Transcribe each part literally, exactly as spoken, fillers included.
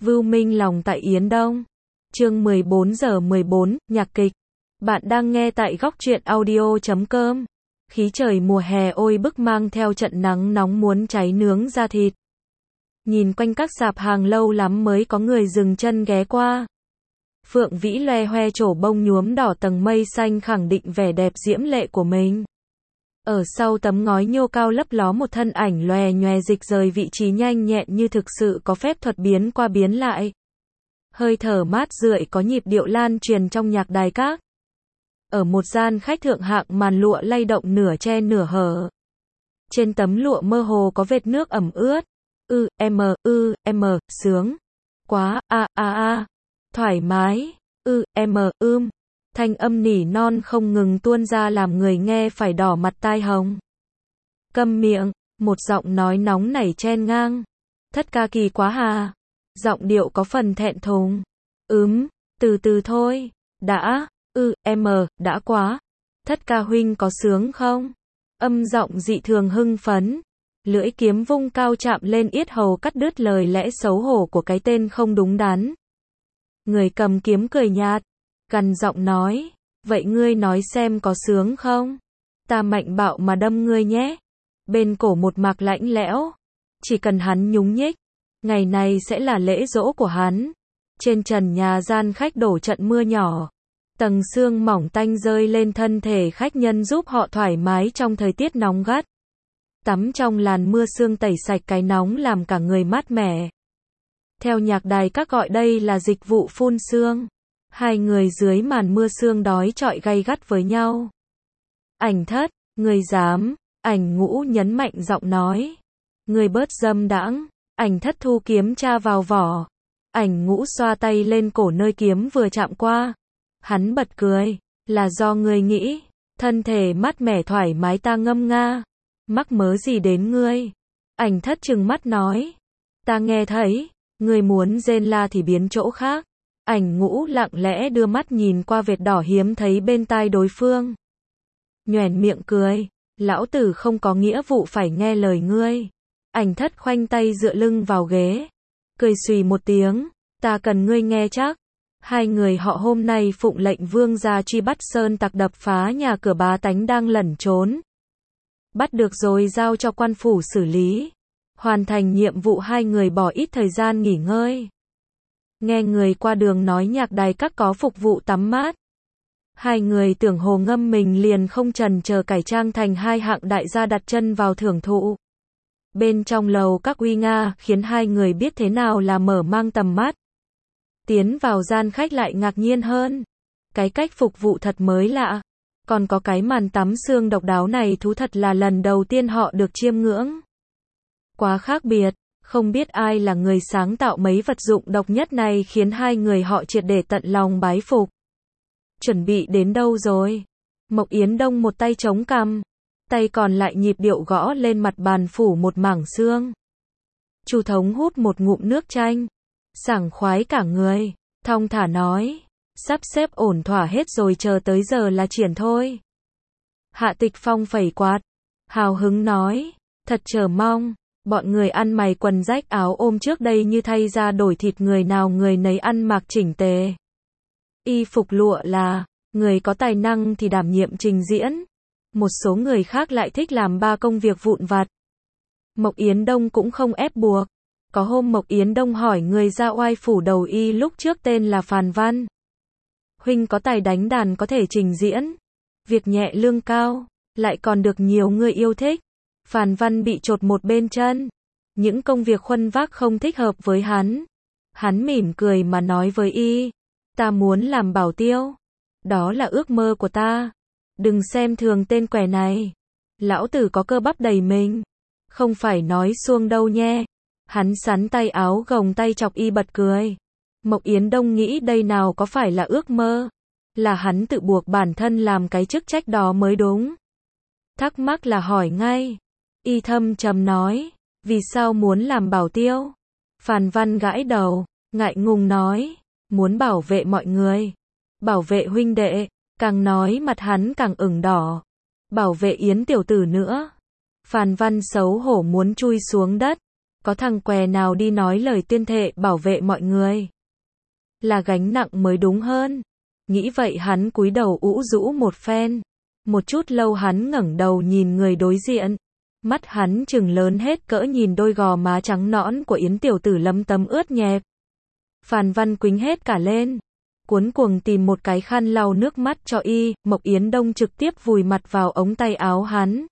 Vưu Minh lòng tại Yến Đông. Chương mười bốn giờ mười bốn, nhạc kịch. Bạn đang nghe tại góc truyện audio chấm com. Khí trời mùa hè oi bức mang theo trận nắng nóng muốn cháy nướng da thịt. Nhìn quanh các sạp hàng lâu lắm mới có người dừng chân ghé qua. Phượng Vĩ loe hoe trổ bông nhuốm đỏ tầng mây xanh khẳng định vẻ đẹp diễm lệ của mình. Ở sau tấm ngói nhô cao lấp ló một thân ảnh lòe nhòe dịch rời vị trí nhanh nhẹn như thực sự có phép thuật biến qua biến lại. Hơi thở mát rượi có nhịp điệu lan truyền trong nhạc đài các. Ở một gian khách thượng hạng màn lụa lay động nửa che nửa hở. Trên tấm lụa mơ hồ có vệt nước ẩm ướt. Ư, m, ư, m, sướng. Quá, a, a, a. Thoải mái. Ư, m, ưm. Thanh âm nỉ non không ngừng tuôn ra làm người nghe phải đỏ mặt tai hồng. Câm miệng, một giọng nói nóng nảy chen ngang. Thất ca kỳ quá hà. Giọng điệu có phần thẹn thùng. Ừm, từ từ thôi. Đã, ư, m, đã quá. Thất ca huynh có sướng không? Âm giọng dị thường hưng phấn. Lưỡi kiếm vung cao chạm lên yết hầu cắt đứt lời lẽ xấu hổ của cái tên không đúng đắn. Người cầm kiếm cười nhạt, gằn giọng nói, vậy ngươi nói xem có sướng không? Ta mạnh bạo mà đâm ngươi nhé. Bên cổ một mạc lạnh lẽo, chỉ cần hắn nhúng nhích, ngày này sẽ là lễ giỗ của hắn. Trên trần nhà gian khách đổ trận mưa nhỏ, tầng sương mỏng tanh rơi lên thân thể khách nhân giúp họ thoải mái trong thời tiết nóng gắt. Tắm trong làn mưa sương tẩy sạch cái nóng làm cả người mát mẻ. Theo nhạc đài các gọi đây là dịch vụ phun sương. Hai người dưới màn mưa sương đói trọi gay gắt với nhau. Ảnh Thất, người dám, Ảnh Ngũ nhấn mạnh giọng nói. Người bớt dâm đãng. Ảnh Thất thu kiếm tra vào vỏ. Ảnh Ngũ xoa tay lên cổ nơi kiếm vừa chạm qua. Hắn bật cười, là do người nghĩ, thân thể mát mẻ thoải mái ta ngâm nga. Mắc mớ gì đến ngươi? Ảnh Thất trừng mắt nói. Ta nghe thấy, ngươi muốn rên la thì biến chỗ khác. Ảnh Ngũ lặng lẽ đưa mắt nhìn qua vệt đỏ hiếm thấy bên tai đối phương. Nhoẻn miệng cười, lão tử không có nghĩa vụ phải nghe lời ngươi. Ảnh Thất khoanh tay dựa lưng vào ghế, cười xùy một tiếng, ta cần ngươi nghe chắc. Hai người họ hôm nay phụng lệnh vương gia truy bắt sơn tặc đập phá nhà cửa bá tánh đang lẩn trốn. Bắt được rồi giao cho quan phủ xử lý. Hoàn thành nhiệm vụ hai người bỏ ít thời gian nghỉ ngơi. Nghe người qua đường nói nhạc đài các có phục vụ tắm mát. Hai người tưởng hồ ngâm mình liền không chần chờ cải trang thành hai hạng đại gia đặt chân vào thưởng thụ. Bên trong lầu các uy nga khiến hai người biết thế nào là mở mang tầm mắt. Tiến vào gian khách lại ngạc nhiên hơn. Cái cách phục vụ thật mới lạ. Còn có cái màn tắm sương độc đáo này thú thật là lần đầu tiên họ được chiêm ngưỡng. Quá khác biệt, không biết ai là người sáng tạo mấy vật dụng độc nhất này khiến hai người họ triệt để tận lòng bái phục. Chuẩn bị đến đâu rồi? Mộc Yến Đông một tay chống cằm, tay còn lại nhịp điệu gõ lên mặt bàn phủ một mảng sương. Chu Thống hút một ngụm nước chanh, sảng khoái cả người, thong thả nói, sắp xếp ổn thỏa hết rồi chờ tới giờ là triển thôi. Hạ Tịch Phong phẩy quạt, hào hứng nói, thật chờ mong. Bọn người ăn mày quần rách áo ôm trước đây như thay ra đổi thịt người nào người nấy ăn mặc chỉnh tề. Y phục lụa là, người có tài năng thì đảm nhiệm trình diễn. Một số người khác lại thích làm ba công việc vụn vặt. Mộc Yến Đông cũng không ép buộc. Có hôm Mộc Yến Đông hỏi người ra oai phủ đầu y lúc trước tên là Phàn Văn. Huynh có tài đánh đàn có thể trình diễn. Việc nhẹ lương cao, lại còn được nhiều người yêu thích. Phàn Văn bị chột một bên chân. Những công việc khuân vác không thích hợp với hắn. Hắn mỉm cười mà nói với y. Ta muốn làm bảo tiêu. Đó là ước mơ của ta. Đừng xem thường tên quẻ này. Lão tử có cơ bắp đầy mình. Không phải nói suông đâu nhé. Hắn sắn tay áo gồng tay chọc y bật cười. Mộc Yến Đông nghĩ đây nào có phải là ước mơ. Là hắn tự buộc bản thân làm cái chức trách đó mới đúng. Thắc mắc là hỏi ngay. Y thâm trầm nói, vì sao muốn làm bảo tiêu? Phàn Văn gãi đầu, ngại ngùng nói, muốn bảo vệ mọi người. Bảo vệ huynh đệ, càng nói mặt hắn càng ửng đỏ. Bảo vệ Yến tiểu tử nữa. Phàn Văn xấu hổ muốn chui xuống đất. Có thằng què nào đi nói lời tuyên thệ bảo vệ mọi người. Là gánh nặng mới đúng hơn. Nghĩ vậy hắn cúi đầu ũ rũ một phen. Một chút lâu hắn ngẩng đầu nhìn người đối diện. Mắt hắn trừng lớn hết cỡ nhìn đôi gò má trắng nõn của Yến tiểu tử lấm tấm ướt nhẹp. Phàn Văn quĩnh hết cả lên. Cuống cuồng tìm một cái khăn lau nước mắt cho y, Mộc Yến Đông trực tiếp vùi mặt vào ống tay áo hắn.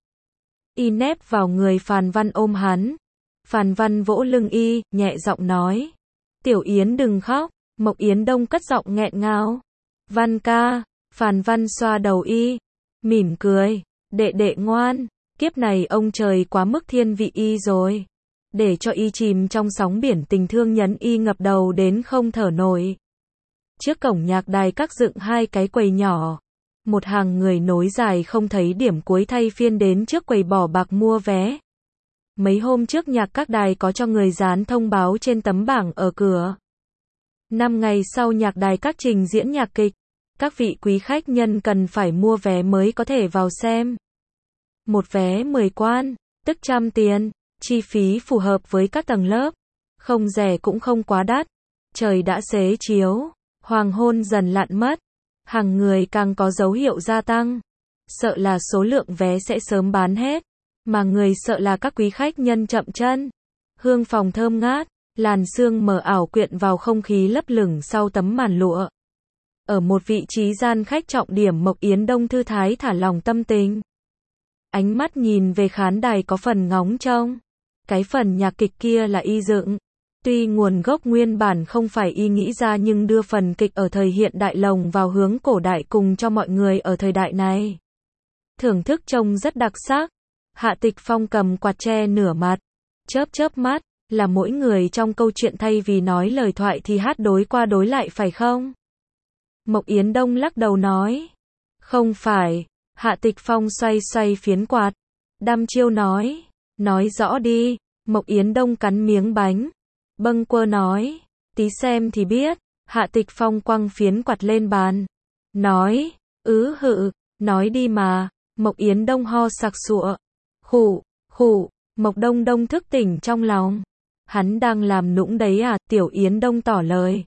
Y nép vào người Phàn Văn ôm hắn. Phàn Văn vỗ lưng y, nhẹ giọng nói. Tiểu Yến đừng khóc. Mộc Yến Đông cất giọng nghẹn ngào. Văn ca. Phàn Văn xoa đầu y. Mỉm cười. Đệ đệ ngoan. Kiếp này ông trời quá mức thiên vị y rồi. Để cho y chìm trong sóng biển tình thương nhấn y ngập đầu đến không thở nổi. Trước cổng nhạc đài các dựng hai cái quầy nhỏ. Một hàng người nối dài không thấy điểm cuối thay phiên đến trước quầy bỏ bạc mua vé. Mấy hôm trước nhạc các đài có cho người dán thông báo trên tấm bảng ở cửa. Năm ngày sau nhạc đài các trình diễn nhạc kịch. Các vị quý khách nhân cần phải mua vé mới có thể vào xem. Một vé mười quan, tức trăm tiền, chi phí phù hợp với các tầng lớp. Không rẻ cũng không quá đắt. Trời đã xế chiếu, hoàng hôn dần lặn mất. Hàng người càng có dấu hiệu gia tăng. Sợ là số lượng vé sẽ sớm bán hết. Mà người sợ là các quý khách nhân chậm chân. Hương phòng thơm ngát, làn sương mờ ảo quyện vào không khí lấp lửng sau tấm màn lụa. Ở một vị trí gian khách trọng điểm Mộc Yến Đông thư thái thả lòng tâm tình. Ánh mắt nhìn về khán đài có phần ngóng trông. Cái phần nhạc kịch kia là y dựng. Tuy nguồn gốc nguyên bản không phải y nghĩ ra nhưng đưa phần kịch ở thời hiện đại lồng vào hướng cổ đại cùng cho mọi người ở thời đại này. Thưởng thức trông rất đặc sắc. Hạ Tịch Phong cầm quạt che nửa mặt. Chớp chớp mắt, là mỗi người trong câu chuyện thay vì nói lời thoại thì hát đối qua đối lại phải không? Mộc Yến Đông lắc đầu nói. Không phải. Hạ Tịch Phong xoay xoay phiến quạt. Đăm chiêu nói. Nói rõ đi. Mộc Yến Đông cắn miếng bánh. Bâng quơ nói. Tí xem thì biết. Hạ Tịch Phong quăng phiến quạt lên bàn. Nói. Ứ hự. Nói đi mà. Mộc Yến Đông ho sặc sụa. Khụ, khụ. Mộc Đông Đông thức tỉnh trong lòng. Hắn đang làm nũng đấy à? Tiểu Yến Đông tỏ lời.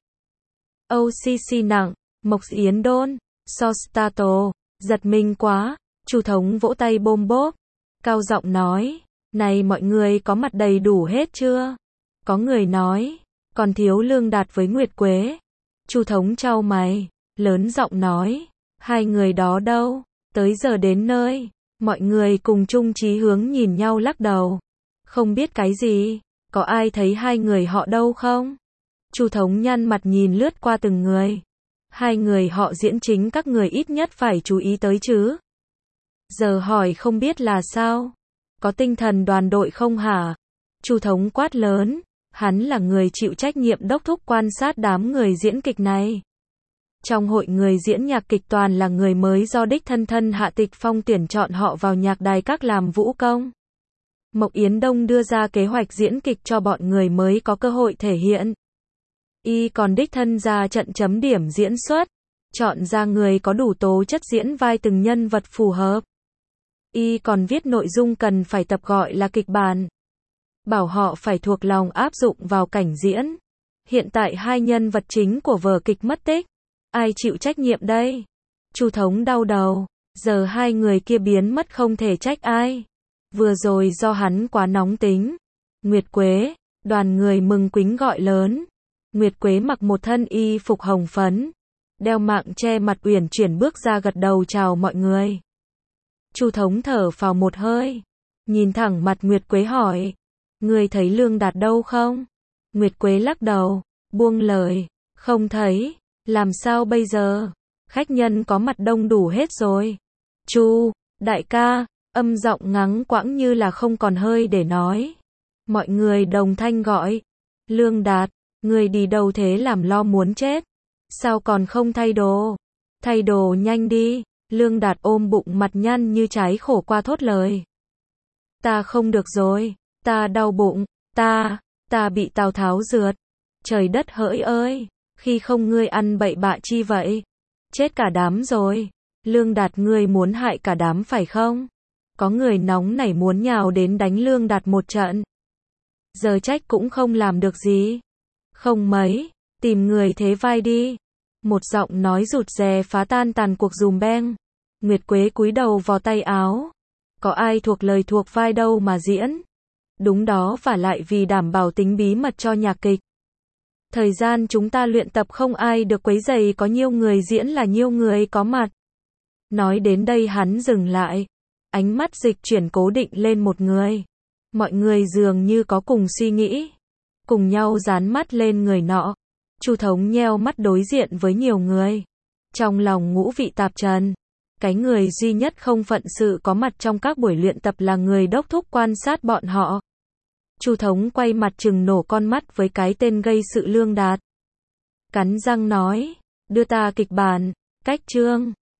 ô xê xê nặng. Mộc Yến Đôn. So stato. Giật mình quá. Chu Thống vỗ tay bôm bốp. Cao giọng nói. Này mọi người có mặt đầy đủ hết chưa? Có người nói. Còn thiếu Lương Đạt với Nguyệt Quế. Chu Thống chau mày. Lớn giọng nói. Hai người đó đâu? Tới giờ đến nơi. Mọi người cùng chung chí hướng nhìn nhau lắc đầu. Không biết cái gì. Có ai thấy hai người họ đâu không? Chu Thống nhăn mặt nhìn lướt qua từng người. Hai người họ diễn chính các người ít nhất phải chú ý tới chứ. Giờ hỏi không biết là sao? Có tinh thần đoàn đội không hả? Chu Thống quát lớn. Hắn là người chịu trách nhiệm đốc thúc quan sát đám người diễn kịch này. Trong hội người diễn nhạc kịch toàn là người mới do đích thân thân Hạ Tịch Phong tuyển chọn họ vào nhạc đài các làm vũ công. Mộc Yến Đông đưa ra kế hoạch diễn kịch cho bọn người mới có cơ hội thể hiện. Y còn đích thân ra trận chấm điểm diễn xuất, chọn ra người có đủ tố chất diễn vai từng nhân vật phù hợp. Y còn viết nội dung cần phải tập gọi là kịch bản. Bảo họ phải thuộc lòng áp dụng vào cảnh diễn. Hiện tại hai nhân vật chính của vở kịch mất tích. Ai chịu trách nhiệm đây? Chu Thống đau đầu. Giờ hai người kia biến mất không thể trách ai. Vừa rồi do hắn quá nóng tính. Nguyệt Quế. Đoàn người mừng quính gọi lớn. Nguyệt Quế mặc một thân y phục hồng phấn. Đeo mạng che mặt uyển chuyển bước ra gật đầu chào mọi người. Chu Thống thở phào một hơi. Nhìn thẳng mặt Nguyệt Quế hỏi. Người thấy Lương Đạt đâu không? Nguyệt Quế lắc đầu. Buông lời. Không thấy. Làm sao bây giờ? Khách nhân có mặt đông đủ hết rồi. Chu, đại ca, âm giọng ngắn quãng như là không còn hơi để nói. Mọi người đồng thanh gọi. Lương Đạt, người đi đâu thế làm lo muốn chết. Sao còn không thay đồ? Thay đồ nhanh đi. Lương Đạt ôm bụng mặt nhăn như trái khổ qua thốt lời. Ta không được rồi. Ta đau bụng. Ta, ta bị Tào Tháo rượt. Trời đất hỡi ơi. Khi không ngươi ăn bậy bạ chi vậy? Chết cả đám rồi. Lương Đạt ngươi muốn hại cả đám phải không? Có người nóng nảy muốn nhào đến đánh Lương Đạt một trận. Giờ trách cũng không làm được gì. Không mấy, tìm người thế vai đi. Một giọng nói rụt rè phá tan tàn cuộc dùm beng. Nguyệt Quế cúi đầu vào tay áo. Có ai thuộc lời thuộc vai đâu mà diễn. Đúng đó, và lại vì đảm bảo tính bí mật cho nhạc kịch. Thời gian chúng ta luyện tập không ai được quấy rầy, có nhiêu người diễn là nhiêu người có mặt. Nói đến đây hắn dừng lại. Ánh mắt dịch chuyển cố định lên một người. Mọi người dường như có cùng suy nghĩ. Cùng nhau dán mắt lên người nọ. Chu Thống nheo mắt đối diện với nhiều người. Trong lòng ngũ vị tạp trần. Cái người duy nhất không phận sự có mặt trong các buổi luyện tập là người đốc thúc quan sát bọn họ. Chu Thống quay mặt trừng nổ con mắt với cái tên gây sự Lương Đạt. Cắn răng nói, đưa ta kịch bản, cách chương.